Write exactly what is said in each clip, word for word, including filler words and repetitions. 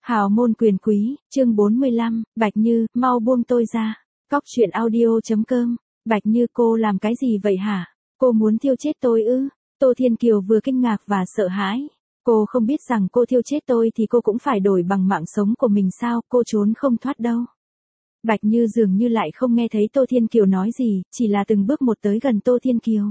Hào môn quyền quý, chương bốn mươi lăm, Bạch Như, mau buông tôi ra. Cóc truyện audio.com, Bạch Như cô làm cái gì vậy hả? Cô muốn thiêu chết tôi ư? Tô Thiên Kiều vừa kinh ngạc và sợ hãi. Cô không biết rằng cô thiêu chết tôi thì cô cũng phải đổi bằng mạng sống của mình sao, cô trốn không thoát đâu. Bạch Như dường như lại không nghe thấy Tô Thiên Kiều nói gì, chỉ là từng bước một tới gần Tô Thiên Kiều.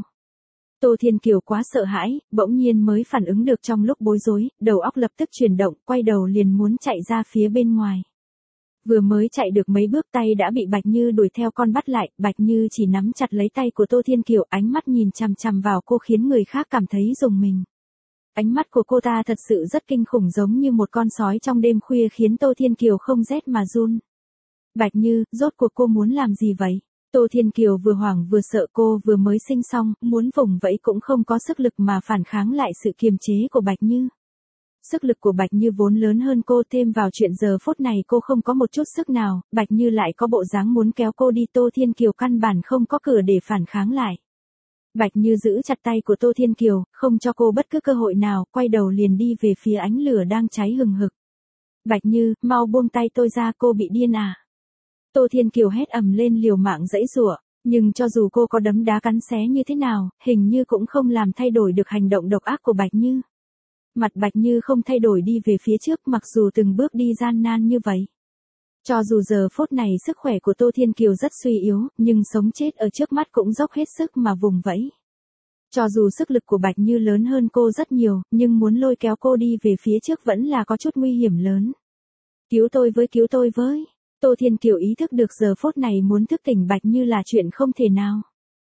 Tô Thiên Kiều quá sợ hãi, bỗng nhiên mới phản ứng được trong lúc bối rối, đầu óc lập tức chuyển động, quay đầu liền muốn chạy ra phía bên ngoài. Vừa mới chạy được mấy bước tay đã bị Bạch Như đuổi theo con bắt lại, Bạch Như chỉ nắm chặt lấy tay của Tô Thiên Kiều, ánh mắt nhìn chằm chằm vào cô khiến người khác cảm thấy rùng mình. Ánh mắt của cô ta thật sự rất kinh khủng, giống như một con sói trong đêm khuya, khiến Tô Thiên Kiều không rét mà run. Bạch Như, rốt cuộc cô muốn làm gì vậy? Tô Thiên Kiều vừa hoảng vừa sợ, cô vừa mới sinh xong, muốn vùng vẫy cũng không có sức lực mà phản kháng lại sự kiềm chế của Bạch Như. Sức lực của Bạch Như vốn lớn hơn cô, thêm vào chuyện giờ phút này cô không có một chút sức nào, Bạch Như lại có bộ dáng muốn kéo cô đi, Tô Thiên Kiều căn bản không có cửa để phản kháng lại. Bạch Như giữ chặt tay của Tô Thiên Kiều, không cho cô bất cứ cơ hội nào, quay đầu liền đi về phía ánh lửa đang cháy hừng hực. Bạch Như, mau buông tay tôi ra, cô bị điên à? Tô Thiên Kiều hét ầm lên, liều mạng giãy giụa, nhưng cho dù cô có đấm đá cắn xé như thế nào, hình như cũng không làm thay đổi được hành động độc ác của Bạch Như. Mặt Bạch Như không thay đổi đi về phía trước, mặc dù từng bước đi gian nan như vậy. Cho dù giờ phút này sức khỏe của Tô Thiên Kiều rất suy yếu, nhưng sống chết ở trước mắt cũng dốc hết sức mà vùng vẫy. Cho dù sức lực của Bạch Như lớn hơn cô rất nhiều, nhưng muốn lôi kéo cô đi về phía trước vẫn là có chút nguy hiểm lớn. Cứu tôi với, cứu tôi với. Tô Thiên Kiều ý thức được giờ phút này muốn thức tỉnh Bạch Như là chuyện không thể nào.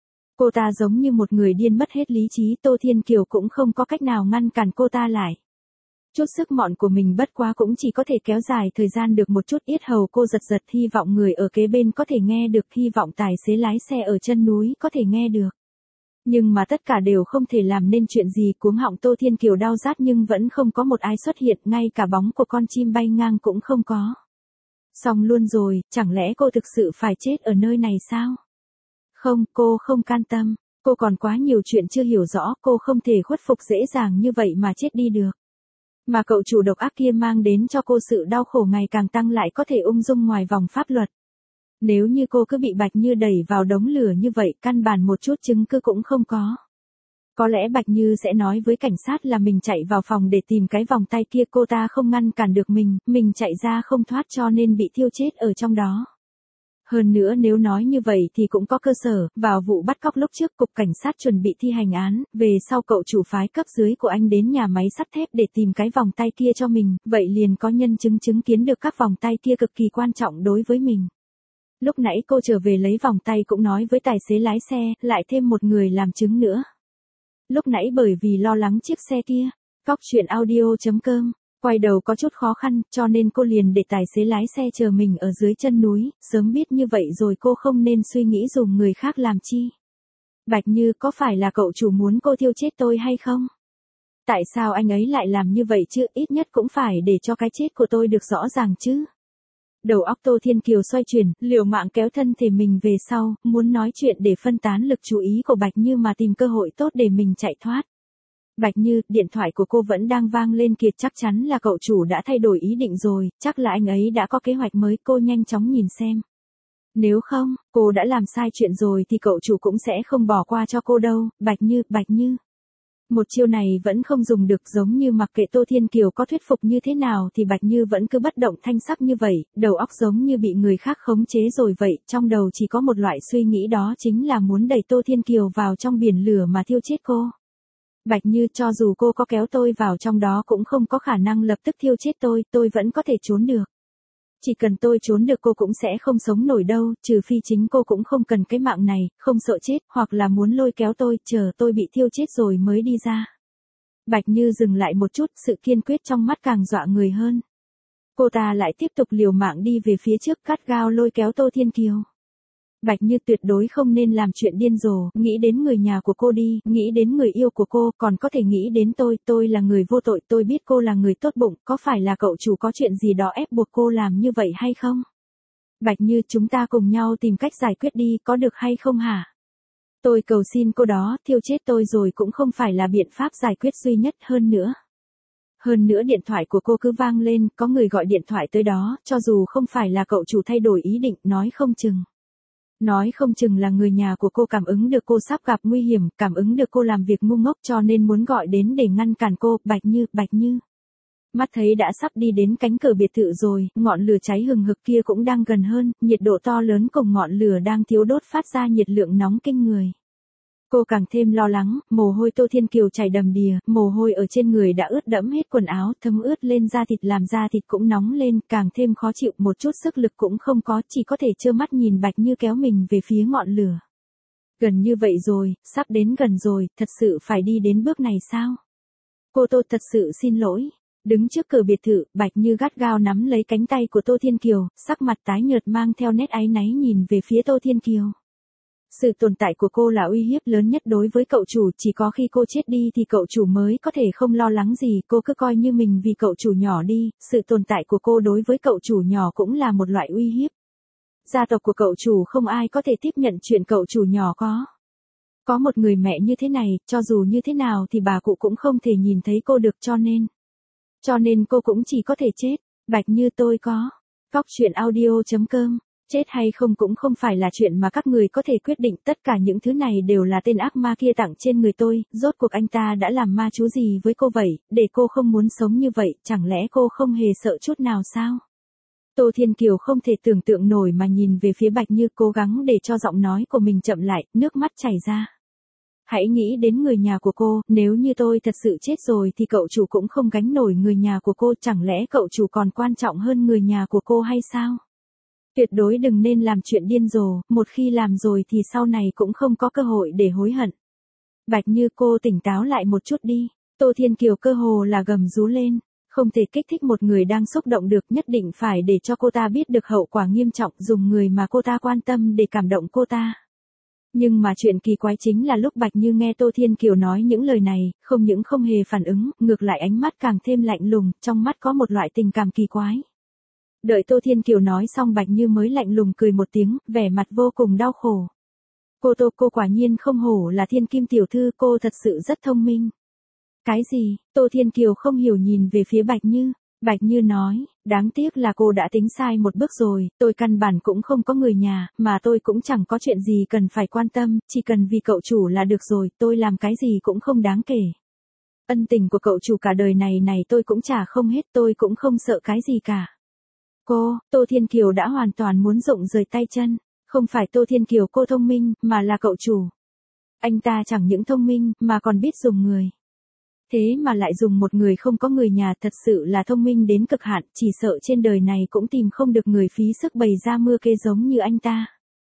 Cô ta giống như một người điên mất hết lý trí, Tô Thiên Kiều cũng không có cách nào ngăn cản cô ta lại. Chút sức mọn của mình bất quá cũng chỉ có thể kéo dài thời gian được một chút, yết hầu cô giật giật, hy vọng người ở kế bên có thể nghe được, hy vọng tài xế lái xe ở chân núi có thể nghe được. Nhưng mà tất cả đều không thể làm nên chuyện gì, cuống họng Tô Thiên Kiều đau rát nhưng vẫn không có một ai xuất hiện, ngay cả bóng của con chim bay ngang cũng không có. Xong luôn rồi, chẳng lẽ cô thực sự phải chết ở nơi này sao? Không, cô không can tâm, cô còn quá nhiều chuyện chưa hiểu rõ, cô không thể khuất phục dễ dàng như vậy mà chết đi được. Mà cậu chủ độc ác kia mang đến cho cô sự đau khổ ngày càng tăng, lại có thể ung dung ngoài vòng pháp luật. Nếu như cô cứ bị Bạch Như đẩy vào đống lửa như vậy, căn bản một chút chứng cứ cũng không có. Có lẽ Bạch Như sẽ nói với cảnh sát là mình chạy vào phòng để tìm cái vòng tay kia, cô ta không ngăn cản được mình, mình chạy ra không thoát cho nên bị thiêu chết ở trong đó. Hơn nữa nếu nói như vậy thì cũng có cơ sở, vào vụ bắt cóc lúc trước cục cảnh sát chuẩn bị thi hành án, về sau cậu chủ phái cấp dưới của anh đến nhà máy sắt thép để tìm cái vòng tay kia cho mình, vậy liền có nhân chứng chứng kiến được các vòng tay kia cực kỳ quan trọng đối với mình. Lúc nãy cô trở về lấy vòng tay cũng nói với tài xế lái xe, lại thêm một người làm chứng nữa. Lúc nãy bởi vì lo lắng chiếc xe kia, cóc truyện audio.com, quay đầu có chút khó khăn, cho nên cô liền để tài xế lái xe chờ mình ở dưới chân núi, sớm biết như vậy rồi cô không nên suy nghĩ dùng người khác làm chi. Bạch Như, có phải là cậu chủ muốn cô thiêu chết tôi hay không? Tại sao anh ấy lại làm như vậy chứ, ít nhất cũng phải để cho cái chết của tôi được rõ ràng chứ. Đầu óc Tô Thiên Kiều xoay chuyển, liều mạng kéo thân thể mình về sau, muốn nói chuyện để phân tán lực chú ý của Bạch Như mà tìm cơ hội tốt để mình chạy thoát. Bạch Như, điện thoại của cô vẫn đang vang lên kìa, chắc chắn là cậu chủ đã thay đổi ý định rồi, chắc là anh ấy đã có kế hoạch mới, cô nhanh chóng nhìn xem. Nếu không, cô đã làm sai chuyện rồi thì cậu chủ cũng sẽ không bỏ qua cho cô đâu. Bạch Như, Bạch Như. Một chiêu này vẫn không dùng được, giống như mặc kệ Tô Thiên Kiều có thuyết phục như thế nào thì Bạch Như vẫn cứ bất động thanh sắc như vậy, đầu óc giống như bị người khác khống chế rồi vậy, trong đầu chỉ có một loại suy nghĩ, đó chính là muốn đẩy Tô Thiên Kiều vào trong biển lửa mà thiêu chết cô. Bạch Như, cho dù cô có kéo tôi vào trong đó cũng không có khả năng lập tức thiêu chết tôi, tôi vẫn có thể trốn được. Chỉ cần tôi trốn được cô cũng sẽ không sống nổi đâu, trừ phi chính cô cũng không cần cái mạng này, không sợ chết, hoặc là muốn lôi kéo tôi, chờ tôi bị thiêu chết rồi mới đi ra. Bạch Như dừng lại một chút, sự kiên quyết trong mắt càng dọa người hơn. Cô ta lại tiếp tục liều mạng đi về phía trước, cắt gao lôi kéo Tô Thiên Kiều. Bạch Như tuyệt đối không nên làm chuyện điên rồ, nghĩ đến người nhà của cô đi, nghĩ đến người yêu của cô, còn có thể nghĩ đến tôi, tôi là người vô tội, tôi biết cô là người tốt bụng, có phải là cậu chủ có chuyện gì đó ép buộc cô làm như vậy hay không? Bạch Như, chúng ta cùng nhau tìm cách giải quyết đi, có được hay không hả? Tôi cầu xin cô đó, thiêu chết tôi rồi cũng không phải là biện pháp giải quyết duy nhất, hơn nữa. Hơn nữa điện thoại của cô cứ vang lên, có người gọi điện thoại tới đó, cho dù không phải là cậu chủ thay đổi ý định, nói không chừng. Nói không chừng là người nhà của cô cảm ứng được cô sắp gặp nguy hiểm, cảm ứng được cô làm việc ngu ngốc cho nên muốn gọi đến để ngăn cản cô. Bạch Như, Bạch Như. Mắt thấy đã sắp đi đến cánh cửa biệt thự rồi, ngọn lửa cháy hừng hực kia cũng đang gần hơn, nhiệt độ to lớn cùng ngọn lửa đang thiêu đốt phát ra nhiệt lượng nóng kinh người. Cô càng thêm lo lắng, mồ hôi Tô Thiên Kiều chảy đầm đìa, mồ hôi ở trên người đã ướt đẫm hết quần áo, thấm ướt lên da thịt làm da thịt cũng nóng lên, càng thêm khó chịu, một chút sức lực cũng không có, chỉ có thể trơ mắt nhìn Bạch Như kéo mình về phía ngọn lửa. Gần như vậy rồi, sắp đến gần rồi, thật sự phải đi đến bước này sao? Cô Tô thật sự xin lỗi. Đứng trước cửa biệt thự, Bạch Như gắt gao nắm lấy cánh tay của Tô Thiên Kiều, sắc mặt tái nhợt mang theo nét áy náy nhìn về phía Tô Thiên Kiều. Sự tồn tại của cô là uy hiếp lớn nhất đối với cậu chủ, chỉ có khi cô chết đi thì cậu chủ mới có thể không lo lắng gì, cô cứ coi như mình vì cậu chủ nhỏ đi, sự tồn tại của cô đối với cậu chủ nhỏ cũng là một loại uy hiếp. Gia tộc của cậu chủ không ai có thể tiếp nhận chuyện cậu chủ nhỏ có. Có một người mẹ như thế này, cho dù như thế nào thì bà cụ cũng không thể nhìn thấy cô được cho nên. Cho nên cô cũng chỉ có thể chết. Bạch Như tôi có. Cóc truyện audio chấm com. Chết hay không cũng không phải là chuyện mà các người có thể quyết định, tất cả những thứ này đều là tên ác ma kia tặng trên người tôi, rốt cuộc anh ta đã làm ma chú gì với cô vậy, để cô không muốn sống như vậy, chẳng lẽ cô không hề sợ chút nào sao? Tô Thiên Kiều không thể tưởng tượng nổi mà nhìn về phía Bạch Như, cố gắng để cho giọng nói của mình chậm lại, nước mắt chảy ra. Hãy nghĩ đến người nhà của cô, nếu như tôi thật sự chết rồi thì cậu chủ cũng không gánh nổi người nhà của cô, chẳng lẽ cậu chủ còn quan trọng hơn người nhà của cô hay sao? Tuyệt đối đừng nên làm chuyện điên rồ, một khi làm rồi thì sau này cũng không có cơ hội để hối hận. Bạch Như cô tỉnh táo lại một chút đi. Tô Thiên Kiều cơ hồ là gầm rú lên, không thể kích thích một người đang xúc động được, nhất định phải để cho cô ta biết được hậu quả nghiêm trọng, dùng người mà cô ta quan tâm để cảm động cô ta. Nhưng mà chuyện kỳ quái chính là lúc Bạch Như nghe Tô Thiên Kiều nói những lời này, không những không hề phản ứng, ngược lại ánh mắt càng thêm lạnh lùng, trong mắt có một loại tình cảm kỳ quái. Đợi Tô Thiên Kiều nói xong Bạch Như mới lạnh lùng cười một tiếng, vẻ mặt vô cùng đau khổ. Cô Tô, cô quả nhiên không hổ là Thiên Kim tiểu thư, cô thật sự rất thông minh. Cái gì? Tô Thiên Kiều không hiểu nhìn về phía Bạch Như. Bạch Như nói, đáng tiếc là cô đã tính sai một bước rồi, tôi căn bản cũng không có người nhà, mà tôi cũng chẳng có chuyện gì cần phải quan tâm, chỉ cần vì cậu chủ là được rồi, tôi làm cái gì cũng không đáng kể. Ân tình của cậu chủ cả đời này này tôi cũng trả không hết, tôi cũng không sợ cái gì cả. Cô, Tô Thiên Kiều đã hoàn toàn muốn rụng rời tay chân, không phải Tô Thiên Kiều cô thông minh, mà là cậu chủ. Anh ta chẳng những thông minh, mà còn biết dùng người. Thế mà lại dùng một người không có người nhà, thật sự là thông minh đến cực hạn, chỉ sợ trên đời này cũng tìm không được người phí sức bày ra mưa kê giống như anh ta.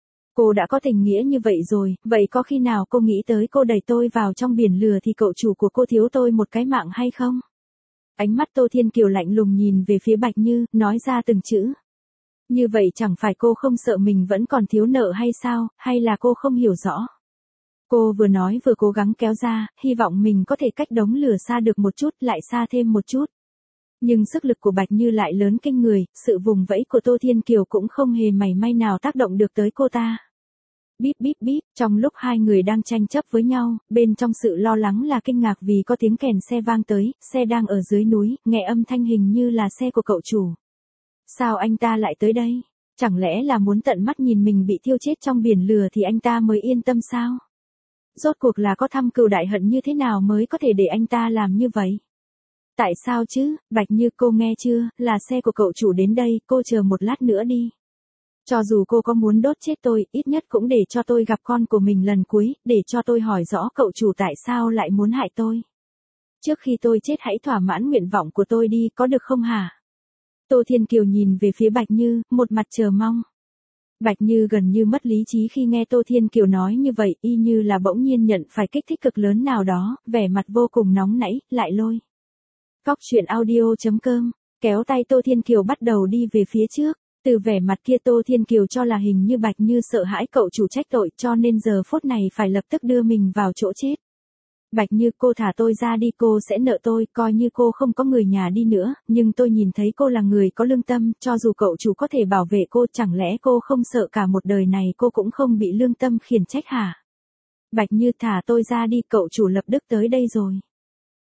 Cô đã có tình nghĩa như vậy rồi, vậy có khi nào cô nghĩ tới cô đẩy tôi vào trong biển lửa thì cậu chủ của cô thiếu tôi một cái mạng hay không? Ánh mắt Tô Thiên Kiều lạnh lùng nhìn về phía Bạch Như, nói ra từng chữ. Như vậy chẳng phải cô không sợ mình vẫn còn thiếu nợ hay sao, hay là cô không hiểu rõ? Cô vừa nói vừa cố gắng kéo ra, hy vọng mình có thể cách đống lửa xa được một chút, lại xa thêm một chút. Nhưng sức lực của Bạch Như lại lớn kinh người, sự vùng vẫy của Tô Thiên Kiều cũng không hề mảy may nào tác động được tới cô ta. Bíp bíp bíp, trong lúc hai người đang tranh chấp với nhau, bên trong sự lo lắng là kinh ngạc vì có tiếng kèn xe vang tới, xe đang ở dưới núi, nghe âm thanh hình như là xe của cậu chủ. Sao anh ta lại tới đây? Chẳng lẽ là muốn tận mắt nhìn mình bị thiêu chết trong biển lửa thì anh ta mới yên tâm sao? Rốt cuộc là có thâm cừu đại hận như thế nào mới có thể để anh ta làm như vậy? Tại sao chứ, Bạch Như cô nghe chưa, là xe của cậu chủ đến đây, cô chờ một lát nữa đi. Cho dù cô có muốn đốt chết tôi, ít nhất cũng để cho tôi gặp con của mình lần cuối, để cho tôi hỏi rõ cậu chủ tại sao lại muốn hại tôi. Trước khi tôi chết hãy thỏa mãn nguyện vọng của tôi đi, có được không hả? Tô Thiên Kiều nhìn về phía Bạch Như, một mặt chờ mong. Bạch Như gần như mất lý trí khi nghe Tô Thiên Kiều nói như vậy, y như là bỗng nhiên nhận phải kích thích cực lớn nào đó, vẻ mặt vô cùng nóng nảy, lại lôi. Cóc truyện audio chấm com, kéo tay Tô Thiên Kiều bắt đầu đi về phía trước. Từ vẻ mặt kia Tô Thiên Kiều cho là hình như Bạch Như sợ hãi cậu chủ trách tội, cho nên giờ phút này phải lập tức đưa mình vào chỗ chết. Bạch Như, cô thả tôi ra đi, cô sẽ nợ tôi, coi như cô không có người nhà đi nữa, nhưng tôi nhìn thấy cô là người có lương tâm, cho dù cậu chủ có thể bảo vệ cô, chẳng lẽ cô không sợ cả một đời này cô cũng không bị lương tâm khiển trách hả? Bạch Như, thả tôi ra đi, cậu chủ lập tức tới đây rồi.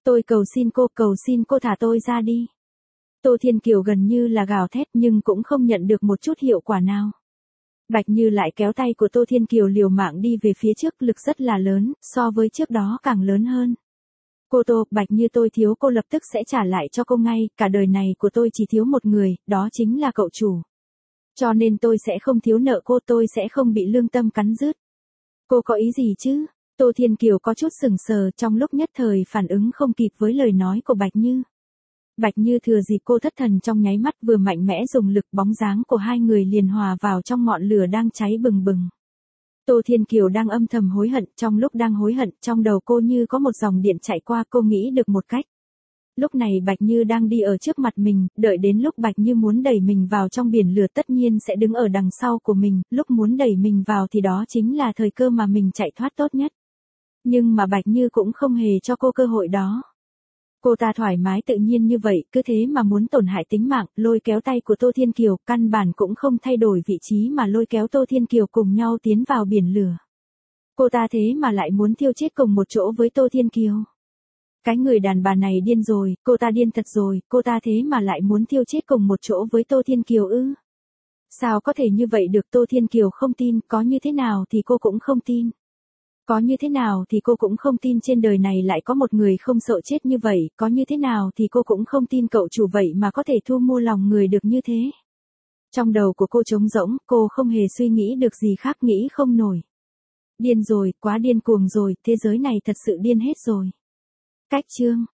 Tôi cầu xin cô, cầu xin cô thả tôi ra đi. Tô Thiên Kiều gần như là gào thét nhưng cũng không nhận được một chút hiệu quả nào. Bạch Như lại kéo tay của Tô Thiên Kiều liều mạng đi về phía trước, lực rất là lớn, so với trước đó càng lớn hơn. Cô Tô, Bạch Như, tôi thiếu cô lập tức sẽ trả lại cho cô ngay, cả đời này của tôi chỉ thiếu một người, đó chính là cậu chủ. Cho nên tôi sẽ không thiếu nợ cô, tôi sẽ không bị lương tâm cắn rứt. Cô có ý gì chứ? Tô Thiên Kiều có chút sừng sờ, trong lúc nhất thời phản ứng không kịp với lời nói của Bạch Như. Bạch Như thừa dịp cô thất thần trong nháy mắt vừa mạnh mẽ dùng lực, bóng dáng của hai người liền hòa vào trong ngọn lửa đang cháy bừng bừng. Tô Thiên Kiều đang âm thầm hối hận, trong lúc đang hối hận, trong đầu cô như có một dòng điện chạy qua, cô nghĩ được một cách. Lúc này Bạch Như đang đi ở trước mặt mình, đợi đến lúc Bạch Như muốn đẩy mình vào trong biển lửa tất nhiên sẽ đứng ở đằng sau của mình, lúc muốn đẩy mình vào thì đó chính là thời cơ mà mình chạy thoát tốt nhất. Nhưng mà Bạch Như cũng không hề cho cô cơ hội đó. Cô ta thoải mái tự nhiên như vậy, cứ thế mà muốn tổn hại tính mạng, lôi kéo tay của Tô Thiên Kiều, căn bản cũng không thay đổi vị trí mà lôi kéo Tô Thiên Kiều cùng nhau tiến vào biển lửa. Cô ta thế mà lại muốn thiêu chết cùng một chỗ với Tô Thiên Kiều. Cái người đàn bà này điên rồi, cô ta điên thật rồi, cô ta thế mà lại muốn thiêu chết cùng một chỗ với Tô Thiên Kiều ư? Sao có thể như vậy được? Tô Thiên Kiều không tin, có như thế nào thì cô cũng không tin. Có như thế nào thì cô cũng không tin trên đời này lại có một người không sợ chết như vậy, có như thế nào thì cô cũng không tin cậu chủ vậy mà có thể thu mua lòng người được như thế. Trong đầu của cô trống rỗng, cô không hề suy nghĩ được gì khác, nghĩ không nổi. Điên rồi, quá điên cuồng rồi, thế giới này thật sự điên hết rồi. Cách chương